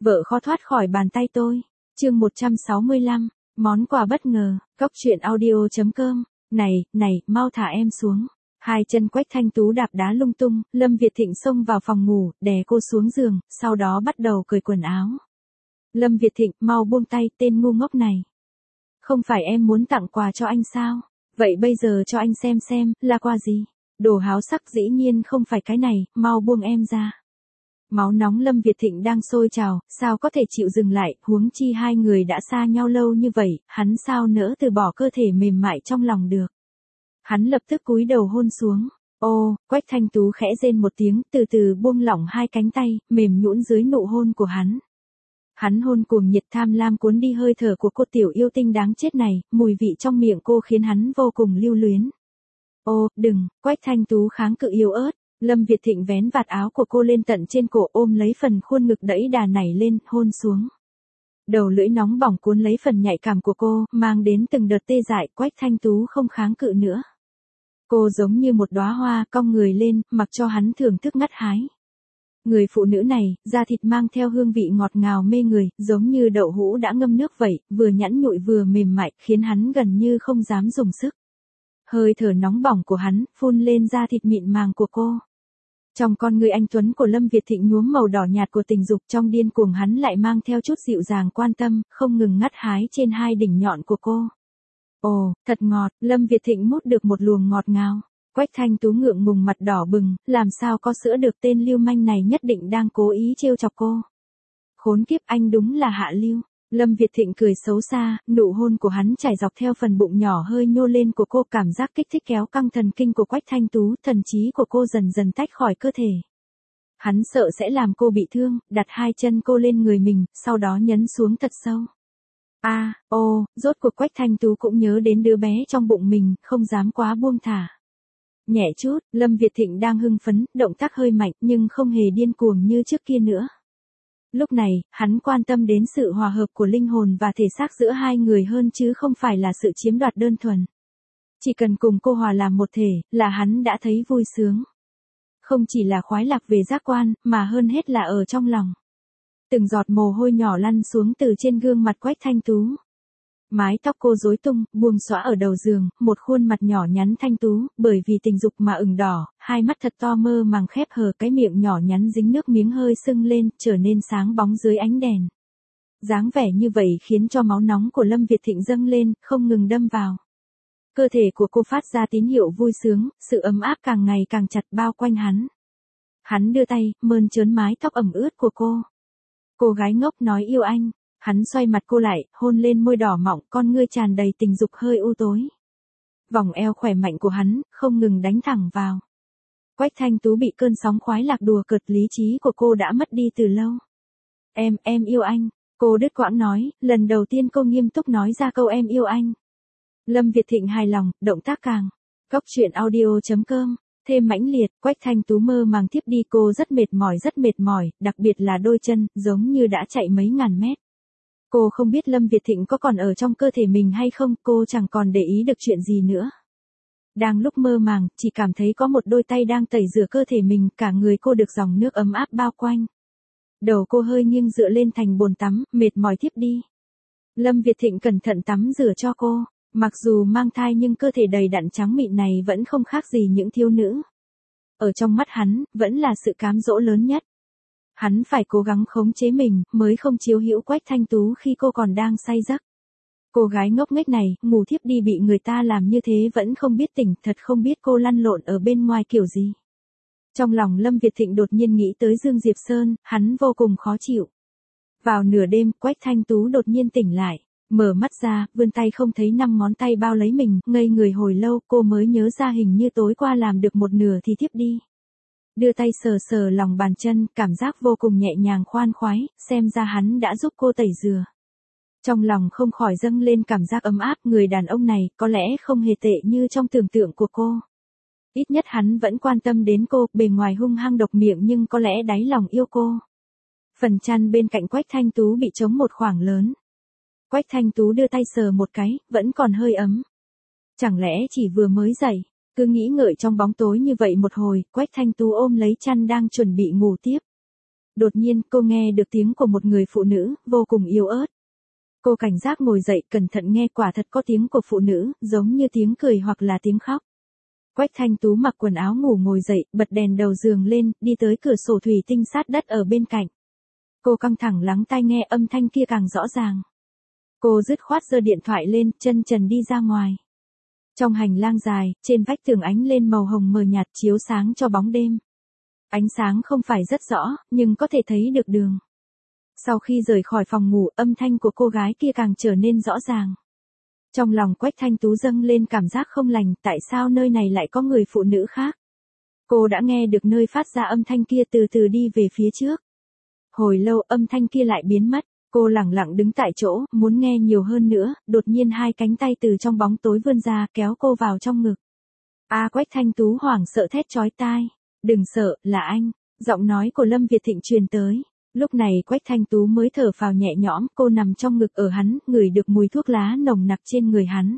Vợ khó thoát khỏi bàn tay tôi. Chương 165, món quà bất ngờ, Cóc truyện audio.com. Này, mau thả em xuống. Hai chân Quách Thanh Tú đạp đá lung tung, Lâm Việt Thịnh xông vào phòng ngủ, đè cô xuống giường, sau đó bắt đầu cởi quần áo. Lâm Việt Thịnh, mau buông tay, tên ngu ngốc này. Không phải em muốn tặng quà cho anh sao? Vậy bây giờ cho anh xem, là quà gì? Đồ háo sắc dĩ nhiên không phải cái này, mau buông em ra. Máu nóng Lâm Việt Thịnh đang sôi trào, sao có thể chịu dừng lại, huống chi hai người đã xa nhau lâu như vậy, hắn sao nỡ từ bỏ cơ thể mềm mại trong lòng được. Hắn lập tức cúi đầu hôn xuống. Ô, Quách Thanh Tú khẽ rên một tiếng, từ từ buông lỏng hai cánh tay, mềm nhũn dưới nụ hôn của hắn. Hắn hôn cuồng nhiệt tham lam cuốn đi hơi thở của cô tiểu yêu tinh đáng chết này, mùi vị trong miệng cô khiến hắn vô cùng lưu luyến. Ô, đừng, Quách Thanh Tú kháng cự yếu ớt. Lâm Việt Thịnh vén vạt áo của cô lên tận trên cổ, ôm lấy phần khuôn ngực đẫy đà nảy lên, hôn xuống. Đầu lưỡi nóng bỏng cuốn lấy phần nhạy cảm của cô, mang đến từng đợt tê dại. Quách Thanh Tú không kháng cự nữa. Cô giống như một đóa hoa, cong người lên, mặc cho hắn thưởng thức ngắt hái. Người phụ nữ này, da thịt mang theo hương vị ngọt ngào mê người, giống như đậu hũ đã ngâm nước vậy, vừa nhẵn nhụi vừa mềm mại, khiến hắn gần như không dám dùng sức. Hơi thở nóng bỏng của hắn, phun lên da thịt mịn màng của cô. Trong con người anh tuấn của Lâm Việt Thịnh nhuốm màu đỏ nhạt của tình dục, trong điên cuồng hắn lại mang theo chút dịu dàng quan tâm, không ngừng ngắt hái trên hai đỉnh nhọn của cô. Ồ, thật ngọt, Lâm Việt Thịnh mút được một luồng ngọt ngào. Quách Thanh Tú ngượng ngùng mặt đỏ bừng, làm sao có sữa được, tên lưu manh này nhất định đang cố ý trêu chọc cô. Khốn kiếp, anh đúng là hạ lưu. Lâm Việt Thịnh cười xấu xa, nụ hôn của hắn chảy dọc theo phần bụng nhỏ hơi nhô lên của cô, cảm giác kích thích kéo căng thần kinh của Quách Thanh Tú, thần trí của cô dần dần tách khỏi cơ thể. Hắn sợ sẽ làm cô bị thương, đặt hai chân cô lên người mình, sau đó nhấn xuống thật sâu. Rốt cuộc Quách Thanh Tú cũng nhớ đến đứa bé trong bụng mình, không dám quá buông thả. Nhẹ chút, Lâm Việt Thịnh đang hưng phấn, động tác hơi mạnh nhưng không hề điên cuồng như trước kia nữa. Lúc này, hắn quan tâm đến sự hòa hợp của linh hồn và thể xác giữa hai người hơn chứ không phải là sự chiếm đoạt đơn thuần. Chỉ cần cùng cô hòa làm một thể, là hắn đã thấy vui sướng. Không chỉ là khoái lạc về giác quan, mà hơn hết là ở trong lòng. Từng giọt mồ hôi nhỏ lăn xuống từ trên gương mặt Quách Thanh Tú. Mái tóc cô rối tung, buông xõa ở đầu giường, một khuôn mặt nhỏ nhắn thanh tú, bởi vì tình dục mà ửng đỏ, hai mắt thật to mơ màng khép hờ, cái miệng nhỏ nhắn dính nước miếng hơi sưng lên, trở nên sáng bóng dưới ánh đèn. Dáng vẻ như vậy khiến cho máu nóng của Lâm Việt Thịnh dâng lên, không ngừng đâm vào. Cơ thể của cô phát ra tín hiệu vui sướng, sự ấm áp càng ngày càng chặt bao quanh hắn. Hắn đưa tay, mơn trớn mái tóc ẩm ướt của cô. Cô gái ngốc nói yêu anh. Hắn xoay mặt cô lại, hôn lên môi đỏ mọng, con ngươi tràn đầy tình dục hơi u tối. Vòng eo khỏe mạnh của hắn, không ngừng đánh thẳng vào. Quách Thanh Tú bị cơn sóng khoái lạc đùa cợt, lý trí của cô đã mất đi từ lâu. Em yêu anh, cô đứt quãng nói, lần đầu tiên cô nghiêm túc nói ra câu em yêu anh. Lâm Việt Thịnh hài lòng, động tác càng. Cóc truyện audio.com. Thêm mãnh liệt, Quách Thanh Tú mơ màng tiếp đi, cô rất mệt mỏi, đặc biệt là đôi chân, giống như đã chạy mấy ngàn mét. Cô không biết Lâm Việt Thịnh có còn ở trong cơ thể mình hay không, cô chẳng còn để ý được chuyện gì nữa. Đang lúc mơ màng, chỉ cảm thấy có một đôi tay đang tẩy rửa cơ thể mình, cả người cô được dòng nước ấm áp bao quanh. Đầu cô hơi nghiêng dựa lên thành bồn tắm, mệt mỏi thiếp đi. Lâm Việt Thịnh cẩn thận tắm rửa cho cô, mặc dù mang thai nhưng cơ thể đầy đặn trắng mịn này vẫn không khác gì những thiếu nữ. Ở trong mắt hắn, vẫn là sự cám dỗ lớn nhất. Hắn phải cố gắng khống chế mình, mới không chiếu hữu Quách Thanh Tú khi cô còn đang say giấc. Cô gái ngốc nghếch này, ngủ thiếp đi bị người ta làm như thế vẫn không biết tỉnh, thật không biết cô lăn lộn ở bên ngoài kiểu gì. Trong lòng Lâm Việt Thịnh đột nhiên nghĩ tới Dương Diệp Sơn, hắn vô cùng khó chịu. Vào nửa đêm, Quách Thanh Tú đột nhiên tỉnh lại, mở mắt ra, vươn tay không thấy 5 ngón tay bao lấy mình, ngây người hồi lâu, cô mới nhớ ra hình như tối qua làm được một nửa thì thiếp đi. Đưa tay sờ lòng bàn chân, cảm giác vô cùng nhẹ nhàng khoan khoái, xem ra hắn đã giúp cô tẩy rửa. Trong lòng không khỏi dâng lên cảm giác ấm áp, người đàn ông này có lẽ không hề tệ như trong tưởng tượng của cô. Ít nhất hắn vẫn quan tâm đến cô, bề ngoài hung hăng độc miệng nhưng có lẽ đáy lòng yêu cô. Phần chăn bên cạnh Quách Thanh Tú bị trống một khoảng lớn. Quách Thanh Tú đưa tay sờ một cái, vẫn còn hơi ấm. Chẳng lẽ chỉ vừa mới dậy? Cứ nghĩ ngợi trong bóng tối như vậy một hồi, Quách Thanh Tú ôm lấy chăn đang chuẩn bị ngủ tiếp. đột nhiên cô nghe được tiếng của một người phụ nữ, vô cùng yếu ớt. Cô cảnh giác ngồi dậy, cẩn thận nghe, quả thật có tiếng của phụ nữ, giống như tiếng cười hoặc là tiếng khóc. Quách Thanh Tú mặc quần áo ngủ ngồi dậy, bật đèn đầu giường lên, đi tới cửa sổ thủy tinh sát đất ở bên cạnh. Cô căng thẳng lắng tai nghe âm thanh kia càng rõ ràng. Cô dứt khoát giơ điện thoại lên, chân trần đi ra ngoài. Trong hành lang dài, trên vách tường ánh lên màu hồng mờ nhạt chiếu sáng cho bóng đêm. Ánh sáng không phải rất rõ, nhưng có thể thấy được đường. Sau khi rời khỏi phòng ngủ, âm thanh của cô gái kia càng trở nên rõ ràng. Trong lòng Quách Thanh Tú dâng lên cảm giác không lành, tại sao nơi này lại có người phụ nữ khác? Cô đã nghe được nơi phát ra âm thanh kia từ từ đi về phía trước. Hồi lâu âm thanh kia lại biến mất, cô lẳng lặng đứng tại chỗ, muốn nghe nhiều hơn nữa, đột nhiên hai cánh tay từ trong bóng tối vươn ra kéo cô vào trong ngực. Quách Thanh Tú hoảng sợ thét chói tai. Đừng sợ, là anh. Giọng nói của Lâm Việt Thịnh truyền tới. Lúc này Quách Thanh Tú mới thở phào nhẹ nhõm, cô nằm trong ngực ở hắn, ngửi được mùi thuốc lá nồng nặc trên người hắn.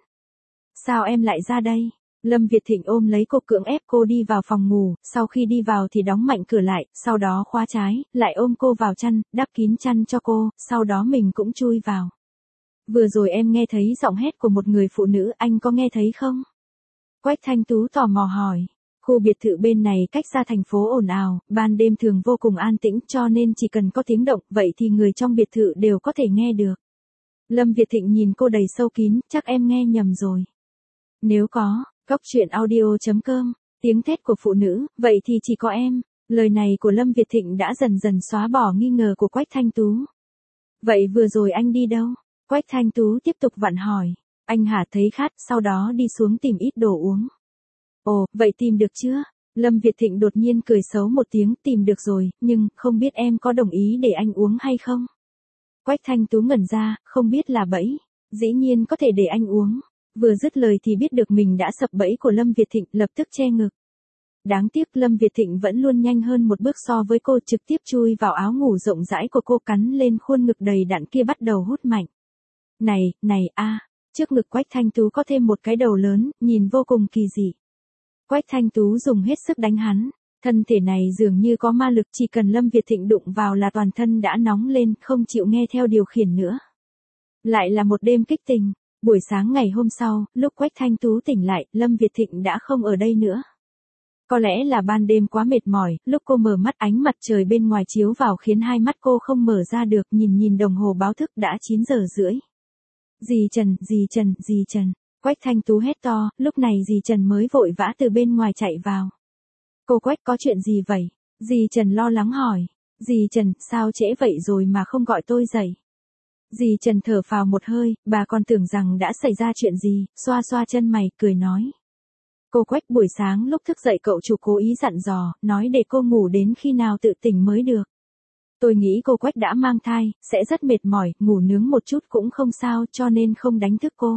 Sao em lại ra đây? Lâm Việt Thịnh ôm lấy cô cưỡng ép cô đi vào phòng ngủ, sau khi đi vào thì đóng mạnh cửa lại, sau đó khóa trái, lại ôm cô vào chăn, đắp kín chăn cho cô, sau đó mình cũng chui vào. Vừa rồi em nghe thấy giọng hét của một người phụ nữ, anh có nghe thấy không? Quách Thanh Tú tò mò hỏi. Khu biệt thự bên này cách xa thành phố ồn ào, ban đêm thường vô cùng an tĩnh, cho nên chỉ cần có tiếng động, vậy thì người trong biệt thự đều có thể nghe được. Lâm Việt Thịnh nhìn cô đầy sâu kín, chắc em nghe nhầm rồi. Nếu có, coctruyện.audio.com, tiếng thét của phụ nữ, vậy thì chỉ có em. Lời này của Lâm Việt Thịnh đã dần dần xóa bỏ nghi ngờ của Quách Thanh Tú. Vậy vừa rồi anh đi đâu? Quách Thanh Tú tiếp tục vặn hỏi. Anh hả thấy khát, sau đó đi xuống tìm ít đồ uống. Ồ, vậy tìm được chưa? Lâm Việt Thịnh đột nhiên cười xấu một tiếng, tìm được rồi, nhưng không biết em có đồng ý để anh uống hay không? Quách Thanh Tú ngẩn ra, không biết là bẫy. Dĩ nhiên có thể để anh uống. Vừa dứt lời thì biết được mình đã sập bẫy của Lâm Việt Thịnh, lập tức che ngực. Đáng tiếc Lâm Việt Thịnh vẫn luôn nhanh hơn một bước so với cô, trực tiếp chui vào áo ngủ rộng rãi của cô, cắn lên khuôn ngực đầy đặn kia bắt đầu hút mạnh. Này trước ngực Quách Thanh Tú có thêm một cái đầu lớn, nhìn vô cùng kỳ dị. Quách Thanh Tú dùng hết sức đánh hắn, thân thể này dường như có ma lực, chỉ cần Lâm Việt Thịnh đụng vào là toàn thân đã nóng lên, không chịu nghe theo điều khiển nữa. Lại là một đêm kích tình, buổi sáng ngày hôm sau, lúc Quách Thanh Tú tỉnh lại, Lâm Việt Thịnh đã không ở đây nữa. Có lẽ là ban đêm quá mệt mỏi, lúc cô mở mắt ánh mặt trời bên ngoài chiếu vào khiến hai mắt cô không mở ra được, nhìn đồng hồ báo thức đã 9 giờ rưỡi. Dì Trần. Quách Thanh Tú hét to, lúc này dì Trần mới vội vã từ bên ngoài chạy vào. Cô Quách, có chuyện gì vậy? Dì Trần lo lắng hỏi. Dì Trần, sao trễ vậy rồi mà không gọi tôi dậy? Dì Trần thở phào một hơi, bà còn tưởng rằng đã xảy ra chuyện gì, xoa xoa chân mày, cười nói. Cô Quách, buổi sáng lúc thức dậy cậu chủ cố ý dặn dò, nói để cô ngủ đến khi nào tự tỉnh mới được. Tôi nghĩ cô Quách đã mang thai, sẽ rất mệt mỏi, ngủ nướng một chút cũng không sao, cho nên không đánh thức cô.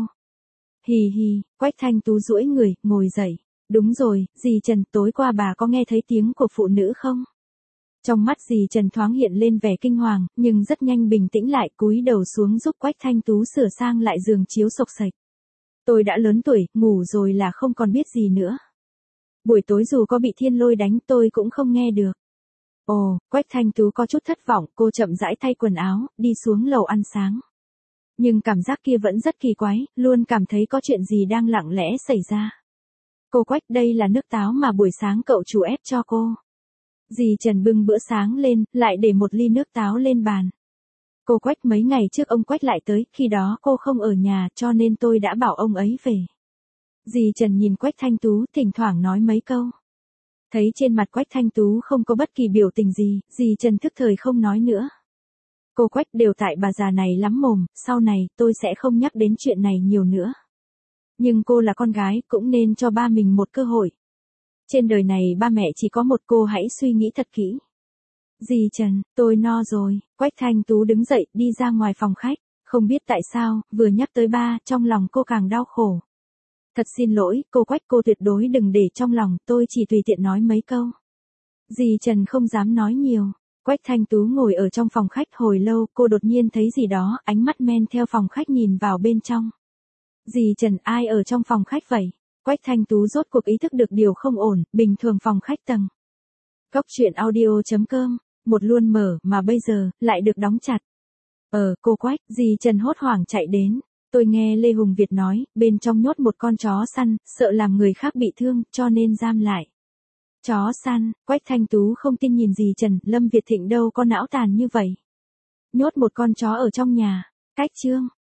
Hì, Quách Thanh Tú duỗi người, ngồi dậy. Đúng rồi, dì Trần, tối qua bà có nghe thấy tiếng của phụ nữ không? Trong mắt dì Trần thoáng hiện lên vẻ kinh hoàng, nhưng rất nhanh bình tĩnh lại, cúi đầu xuống giúp Quách Thanh Tú sửa sang lại giường chiếu xộc xệch. Tôi đã lớn tuổi, ngủ rồi là không còn biết gì nữa. Buổi tối dù có bị thiên lôi đánh tôi cũng không nghe được. Ồ, Quách Thanh Tú có chút thất vọng, cô chậm rãi thay quần áo, đi xuống lầu ăn sáng. Nhưng cảm giác kia vẫn rất kỳ quái, luôn cảm thấy có chuyện gì đang lặng lẽ xảy ra. Cô Quách, đây là nước táo mà buổi sáng cậu chủ ép cho cô. Dì Trần bưng bữa sáng lên, lại để một ly nước táo lên bàn. Cô Quách, mấy ngày trước ông Quách lại tới, khi đó cô không ở nhà cho nên tôi đã bảo ông ấy về. Dì Trần nhìn Quách Thanh Tú, thỉnh thoảng nói mấy câu. Thấy trên mặt Quách Thanh Tú không có bất kỳ biểu tình gì, dì Trần thức thời không nói nữa. Cô Quách, đều tại bà già này lắm mồm, sau này tôi sẽ không nhắc đến chuyện này nhiều nữa. Nhưng cô là con gái, cũng nên cho ba mình một cơ hội. Trên đời này ba mẹ chỉ có một, cô hãy suy nghĩ thật kỹ. Dì Trần, tôi no rồi. Quách Thanh Tú đứng dậy, đi ra ngoài phòng khách. Không biết tại sao, vừa nhắc tới ba, trong lòng cô càng đau khổ. Thật xin lỗi, cô Quách, cô tuyệt đối đừng để trong lòng, tôi chỉ tùy tiện nói mấy câu. Dì Trần không dám nói nhiều. Quách Thanh Tú ngồi ở trong phòng khách hồi lâu, cô đột nhiên thấy gì đó, ánh mắt men theo phòng khách nhìn vào bên trong. Dì Trần, ai ở trong phòng khách vậy? Quách Thanh Tú rốt cuộc ý thức được điều không ổn, bình thường phòng khách tầng. Coctruyện.audio.com một luôn mở mà bây giờ, lại được đóng chặt. Cô Quách, dì Trần hốt hoảng chạy đến. Tôi nghe Lê Hùng Việt nói, bên trong nhốt một con chó săn, sợ làm người khác bị thương, cho nên giam lại. Chó săn, Quách Thanh Tú không tin nhìn dì Trần, Lâm Việt Thịnh đâu có não tàn như vậy. Nhốt một con chó ở trong nhà, cách chương.